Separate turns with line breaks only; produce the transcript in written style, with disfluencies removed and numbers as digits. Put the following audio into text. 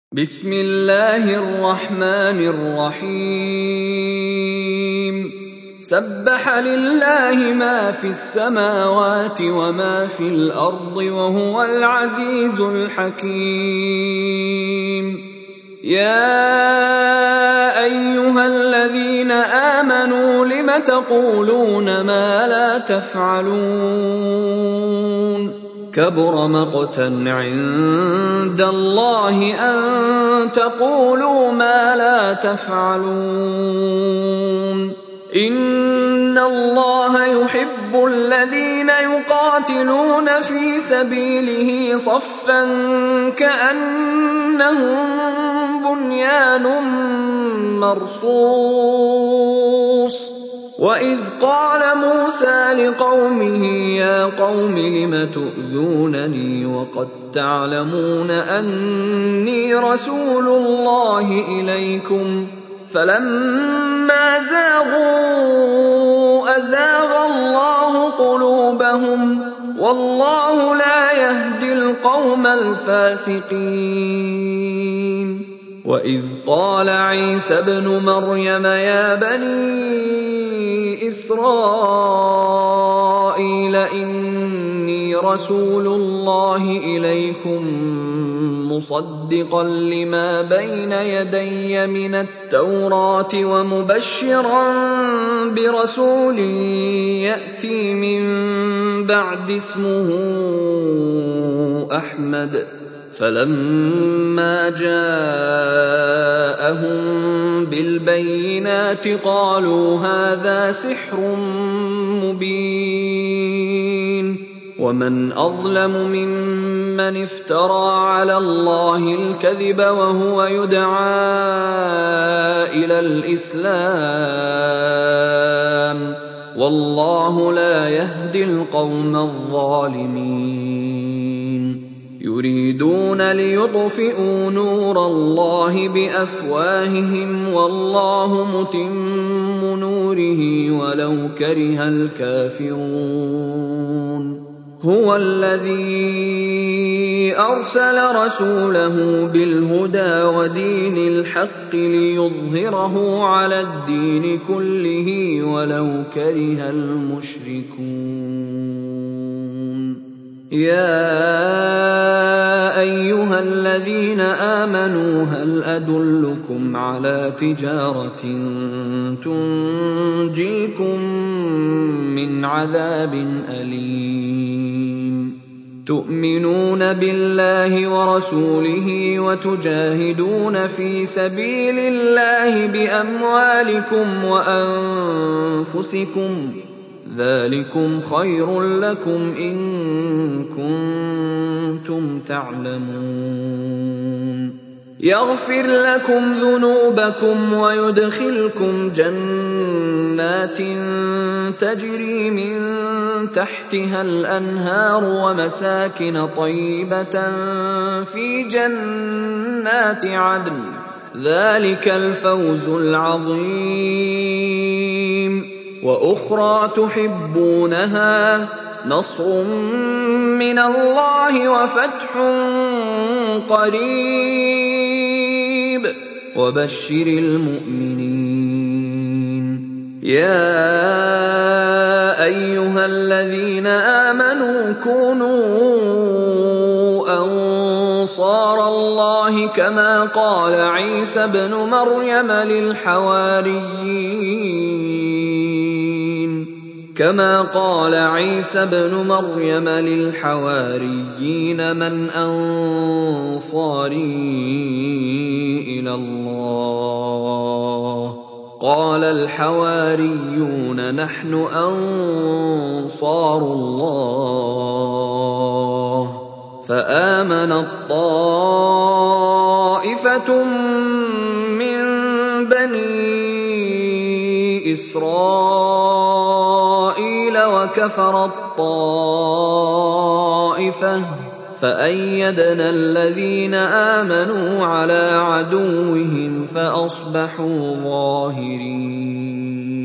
بسم الله الرحمن الرحيم سبح لله ما في السماوات وما في الأرض وهو العزيز الحكيم يا أيها الذين آمنوا لم تقولون ما لا تفعلون كبر مقتا عند الله أن تقولوا ما لا تفعلون إن الله يحب الذين يقاتلون في سبيله صفا كأنهم بنيان مرصوص وإذ قال موسى لقومه يا قوم لم تؤذونني وقد تعلمون أني رسول الله إليكم فلما زاغوا أزاغ الله قلوبهم والله لا يهدي القوم الفاسقين وإذ قال عيسى ابن مريم يا بني إسرائيل إني رسول الله إليكم مصدقا لما بين يدي من التوراة ومبشرا برسول يأتي من بعد اسمه أحمد فلما جاءهم بالبينات قالوا هذا سحر مبين ومن أظلم ممن افترى على الله الكذب وهو يدعى إلى الإسلام والله لا يهدي القوم الظالمين يريدون ليطفئوا نور الله بأفواههم والله متم نوره ولو كره الكافرون هو الذي أرسل رسوله بالهدى ودين الحق ليظهره على الدين كله ولو كره المشركون يا أيها الذين آمنوا هل أدلكم على تجارة تنجيكم من عذاب أليم تؤمنون بالله ورسوله وتجاهدون في سبيل الله بأموالكم وأنفسكم ذلكم خير لكم إن كنتم تعلمون يغفر لكم ذنوبكم ويدخلكم جنات تجري من تحتها الأنهار ومساكن طيبة في جنات عدن ذلك الفوز العظيم وأخرى تحبونها نصر من الله وفتح قريب وبشر المؤمنين يا أيها الذين آمنوا كونوا أنصار الله كما قال عيسى ابن مريم للحواريين من أنصاري إلى الله قال الحواريون نحن أنصار الله فآمنت طائفة من بني إسرائيل وكفرت طائفة فأيدنا الذين آمنوا على عدوهم فأصبحوا ظاهرين